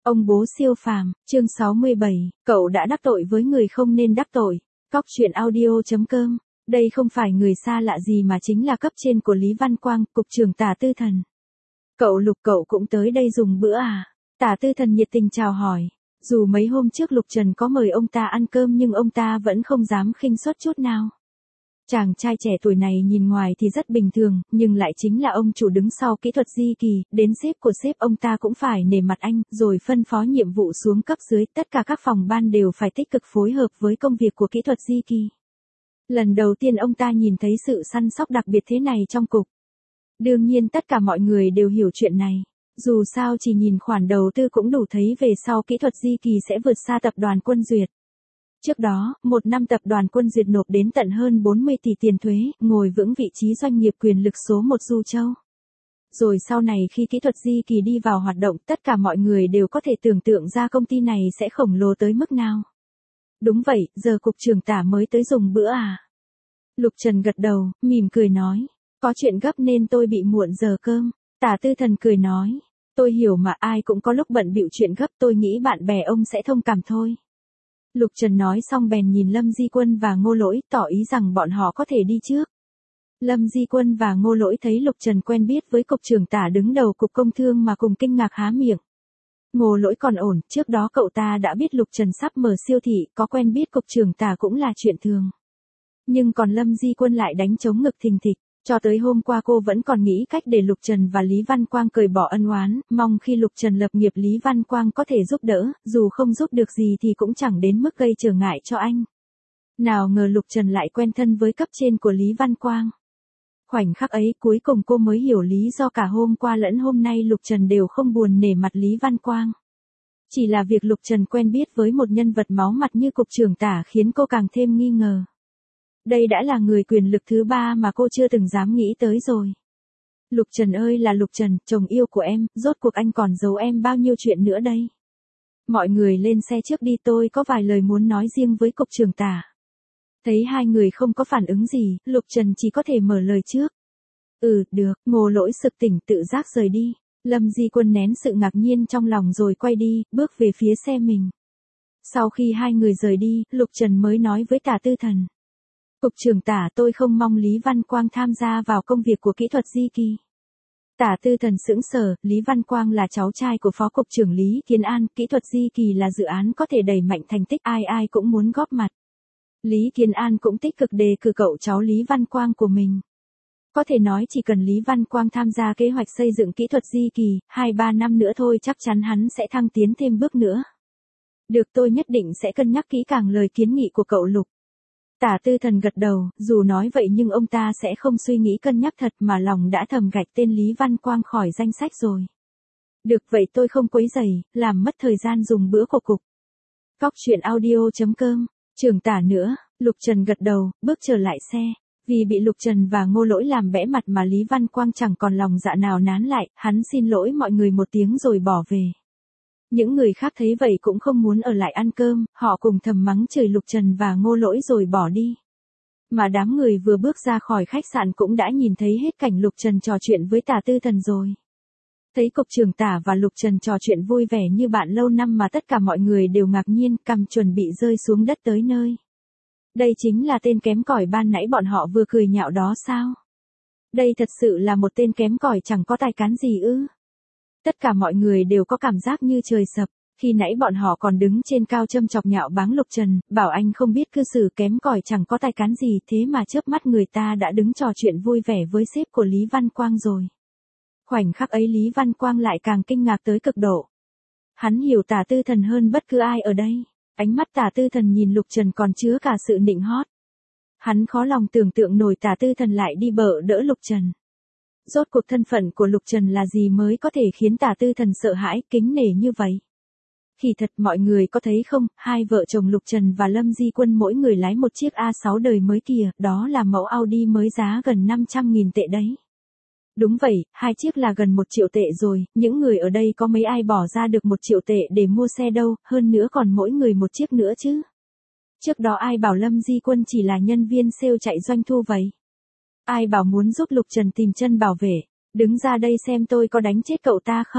Ông bố siêu phàm, chương 67, cậu đã đắc tội với người không nên đắc tội. Cóc truyện audio.com, đây không phải người xa lạ gì mà chính là cấp trên của Lý Văn Quang, cục trưởng Tả Tư Thần. Cậu Lục cậu cũng tới đây dùng bữa à? Tả Tư Thần nhiệt tình chào hỏi. Dù mấy hôm trước Lục Trần có mời ông ta ăn cơm nhưng ông ta vẫn không dám khinh suất chút nào. Chàng trai trẻ tuổi này nhìn ngoài thì rất bình thường, nhưng lại chính là ông chủ đứng sau kỹ thuật Di Kỳ, đến sếp của sếp ông ta cũng phải nể mặt anh, rồi phân phó nhiệm vụ xuống cấp dưới, tất cả các phòng ban đều phải tích cực phối hợp với công việc của kỹ thuật Di Kỳ. Lần đầu tiên ông ta nhìn thấy sự săn sóc đặc biệt thế này trong cục. Đương nhiên tất cả mọi người đều hiểu chuyện này. Dù sao chỉ nhìn khoản đầu tư cũng đủ thấy về sau kỹ thuật Di Kỳ sẽ vượt xa tập đoàn Quân Duyệt. Trước đó, một năm tập đoàn Quân Duyệt nộp đến tận hơn 40 tỷ tiền thuế, ngồi vững vị trí doanh nghiệp quyền lực số 1 Du Châu. Rồi sau này khi kỹ thuật Di Kỳ đi vào hoạt động, tất cả mọi người đều có thể tưởng tượng ra công ty này sẽ khổng lồ tới mức nào. Đúng vậy, giờ cục trưởng Tả mới tới dùng bữa à? Lục Trần gật đầu, mỉm cười nói. Có chuyện gấp nên tôi bị muộn giờ cơm. Tả Tư Thần cười nói. Tôi hiểu mà, ai cũng có lúc bận bịu chuyện gấp, tôi nghĩ bạn bè ông sẽ thông cảm thôi. Lục Trần nói xong bèn nhìn Lâm Di Quân và Ngô Lỗi, tỏ ý rằng bọn họ có thể đi trước. Lâm Di Quân và Ngô Lỗi thấy Lục Trần quen biết với cục trưởng Tả đứng đầu cục công thương mà cùng kinh ngạc há miệng. Ngô Lỗi còn ổn, trước đó cậu ta đã biết Lục Trần sắp mở siêu thị, có quen biết cục trưởng Tả cũng là chuyện thường. Nhưng còn Lâm Di Quân lại đánh trống ngực thình thịch. Cho tới hôm qua cô vẫn còn nghĩ cách để Lục Trần và Lý Văn Quang cởi bỏ ân oán, mong khi Lục Trần lập nghiệp Lý Văn Quang có thể giúp đỡ, dù không giúp được gì thì cũng chẳng đến mức gây trở ngại cho anh. Nào ngờ Lục Trần lại quen thân với cấp trên của Lý Văn Quang. Khoảnh khắc ấy cuối cùng cô mới hiểu lý do cả hôm qua lẫn hôm nay Lục Trần đều không buồn nể mặt Lý Văn Quang. Chỉ là việc Lục Trần quen biết với một nhân vật máu mặt như cục trưởng Tả khiến cô càng thêm nghi ngờ. Đây đã là người quyền lực thứ ba mà cô chưa từng dám nghĩ tới rồi. Lục Trần ơi là Lục Trần, chồng yêu của em, rốt cuộc anh còn giấu em bao nhiêu chuyện nữa đây? Mọi người lên xe trước đi, tôi có vài lời muốn nói riêng với cục trưởng Tả. Thấy hai người không có phản ứng gì, Lục Trần chỉ có thể mở lời trước. Được, Ngô Lỗi sực tỉnh tự giác rời đi. Lâm Di Quân nén sự ngạc nhiên trong lòng rồi quay đi, bước về phía xe mình. Sau khi hai người rời đi, Lục Trần mới nói với Tả Tư Thần. Cục trưởng Tả, tôi không mong Lý Văn Quang tham gia vào công việc của kỹ thuật Di Kỳ. Tả Tư Thần sững sờ, Lý Văn Quang là cháu trai của Phó Cục trưởng Lý Kiến An, kỹ thuật Di Kỳ là dự án có thể đẩy mạnh thành tích, ai ai cũng muốn góp mặt. Lý Kiến An cũng tích cực đề cử cậu cháu Lý Văn Quang của mình. Có thể nói chỉ cần Lý Văn Quang tham gia kế hoạch xây dựng kỹ thuật Di Kỳ, 2-3 năm nữa thôi chắc chắn hắn sẽ thăng tiến thêm bước nữa. Được, tôi nhất định sẽ cân nhắc kỹ càng lời kiến nghị của cậu Lục. Tả Tư Thần gật đầu, dù nói vậy nhưng ông ta sẽ không suy nghĩ cân nhắc thật mà lòng đã thầm gạch tên Lý Văn Quang khỏi danh sách rồi. Được vậy tôi không quấy rầy, làm mất thời gian dùng bữa của cục. Cóc truyện audio.com, trưởng Tả nữa, Lục Trần gật đầu, bước trở lại xe. Vì bị Lục Trần và Ngô Lỗi làm bẽ mặt mà Lý Văn Quang chẳng còn lòng dạ nào nán lại, hắn xin lỗi mọi người một tiếng rồi bỏ về. Những người khác thấy vậy cũng không muốn ở lại ăn cơm, họ cùng thầm mắng chửi Lục Trần và Ngô Lỗi rồi bỏ đi. Mà đám người vừa bước ra khỏi khách sạn cũng đã nhìn thấy hết cảnh Lục Trần trò chuyện với Tả Tư Thần rồi. Thấy cục trưởng Tả và Lục Trần trò chuyện vui vẻ như bạn lâu năm mà tất cả mọi người đều ngạc nhiên, cằm chuẩn bị rơi xuống đất tới nơi. Đây chính là tên kém cỏi ban nãy bọn họ vừa cười nhạo đó sao? Đây thật sự là một tên kém cỏi chẳng có tài cán gì ư? Tất cả mọi người đều có cảm giác như trời sập, khi nãy bọn họ còn đứng trên cao châm chọc nhạo báng Lục Trần, bảo anh không biết cư xử kém cỏi chẳng có tài cán gì, thế mà chớp mắt người ta đã đứng trò chuyện vui vẻ với sếp của Lý Văn Quang rồi. Khoảnh khắc ấy Lý Văn Quang lại càng kinh ngạc tới cực độ. Hắn hiểu Tả Tư Thần hơn bất cứ ai ở đây, ánh mắt Tả Tư Thần nhìn Lục Trần còn chứa cả sự nịnh hót. Hắn khó lòng tưởng tượng nổi Tả Tư Thần lại đi bợ đỡ Lục Trần. Rốt cuộc thân phận của Lục Trần là gì mới có thể khiến Tả Tư Thần sợ hãi, kính nể như vậy? Kỳ thật mọi người có thấy không, hai vợ chồng Lục Trần và Lâm Di Quân mỗi người lái một chiếc A6 đời mới kìa, đó là mẫu Audi mới giá gần 500.000 tệ đấy. Đúng vậy, hai chiếc là gần 1 triệu tệ rồi, những người ở đây có mấy ai bỏ ra được 1 triệu tệ để mua xe đâu, hơn nữa còn mỗi người một chiếc nữa chứ. Trước đó ai bảo Lâm Di Quân chỉ là nhân viên sale chạy doanh thu vậy? Ai bảo muốn giúp Lục Trần tìm chân bảo vệ, đứng ra đây xem tôi có đánh chết cậu ta không?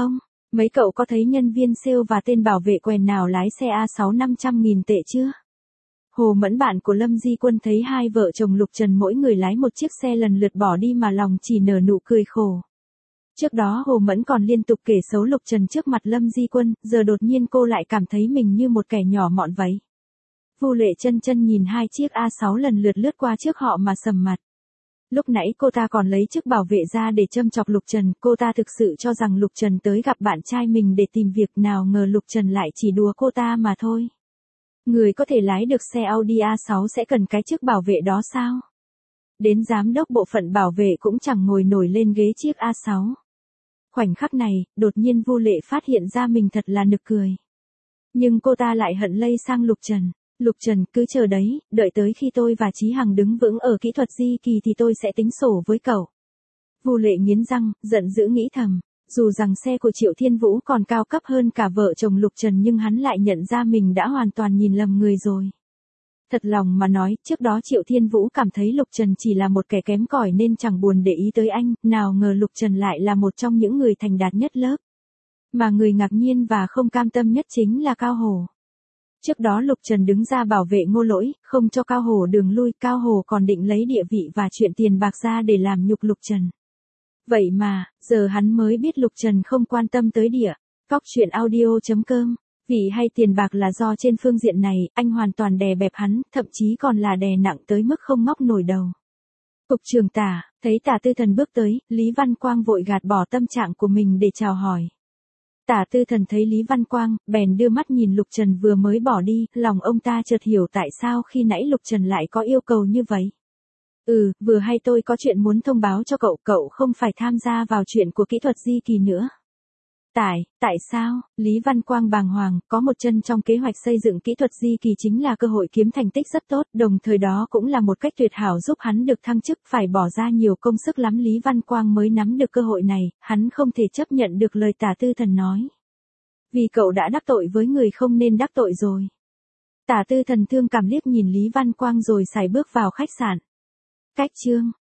Mấy cậu có thấy nhân viên sale và tên bảo vệ quèn nào lái xe A6 500.000 tệ chưa? Hồ Mẫn bạn của Lâm Di Quân thấy hai vợ chồng Lục Trần mỗi người lái một chiếc xe lần lượt bỏ đi mà lòng chỉ nở nụ cười khổ. Trước đó Hồ Mẫn còn liên tục kể xấu Lục Trần trước mặt Lâm Di Quân, giờ đột nhiên cô lại cảm thấy mình như một kẻ nhỏ mọn vậy. Vu Lệ Chân Chân nhìn hai chiếc A6 lần lượt lướt qua trước họ mà sầm mặt. Lúc nãy cô ta còn lấy chức bảo vệ ra để châm chọc Lục Trần, cô ta thực sự cho rằng Lục Trần tới gặp bạn trai mình để tìm việc, nào ngờ Lục Trần lại chỉ đùa cô ta mà thôi. Người có thể lái được xe Audi A6 sẽ cần cái chức bảo vệ đó sao? Đến giám đốc bộ phận bảo vệ cũng chẳng ngồi nổi lên ghế chiếc A6. Khoảnh khắc này, đột nhiên Vu Lệ phát hiện ra mình thật là nực cười. Nhưng cô ta lại hận lây sang Lục Trần. Lục Trần, cứ chờ đấy, đợi tới khi tôi và Chí Hằng đứng vững ở kỹ thuật di kỳ thì tôi sẽ tính sổ với cậu. Vu Lệ nghiến răng, giận dữ nghĩ thầm. Dù rằng xe của Triệu Thiên Vũ còn cao cấp hơn cả vợ chồng Lục Trần nhưng hắn lại nhận ra mình đã hoàn toàn nhìn lầm người rồi. Thật lòng mà nói, trước đó Triệu Thiên Vũ cảm thấy Lục Trần chỉ là một kẻ kém cỏi nên chẳng buồn để ý tới anh, nào ngờ Lục Trần lại là một trong những người thành đạt nhất lớp. Mà người ngạc nhiên và không cam tâm nhất chính là Cao Hổ. Trước đó Lục Trần đứng ra bảo vệ Ngô Lỗi, không cho Cao Hổ đường lui, Cao Hổ còn định lấy địa vị và chuyện tiền bạc ra để làm nhục Lục Trần. Vậy mà, giờ hắn mới biết Lục Trần không quan tâm tới địa. Cóc truyện audio.com. Vì hay tiền bạc là do trên phương diện này, anh hoàn toàn đè bẹp hắn, thậm chí còn là đè nặng tới mức không ngóc nổi đầu. Cục trưởng Tả, thấy Tả Tư Thần bước tới, Lý Văn Quang vội gạt bỏ tâm trạng của mình để chào hỏi. Tả Tư Thần thấy Lý Văn Quang, bèn đưa mắt nhìn Lục Trần vừa mới bỏ đi, lòng ông ta chợt hiểu tại sao khi nãy Lục Trần lại có yêu cầu như vậy. Vừa hay tôi có chuyện muốn thông báo cho cậu, cậu không phải tham gia vào chuyện của kỹ thuật di kỳ nữa. Tại sao? Lý Văn Quang bàng hoàng, có một chân trong kế hoạch xây dựng kỹ thuật di kỳ chính là cơ hội kiếm thành tích rất tốt, đồng thời đó cũng là một cách tuyệt hảo giúp hắn được thăng chức, phải bỏ ra nhiều công sức lắm Lý Văn Quang mới nắm được cơ hội này, hắn không thể chấp nhận được lời Tả Tư Thần nói. Vì cậu đã đắc tội với người không nên đắc tội rồi. Tả Tư Thần thương cảm liếc nhìn Lý Văn Quang rồi sải bước vào khách sạn. Cách chương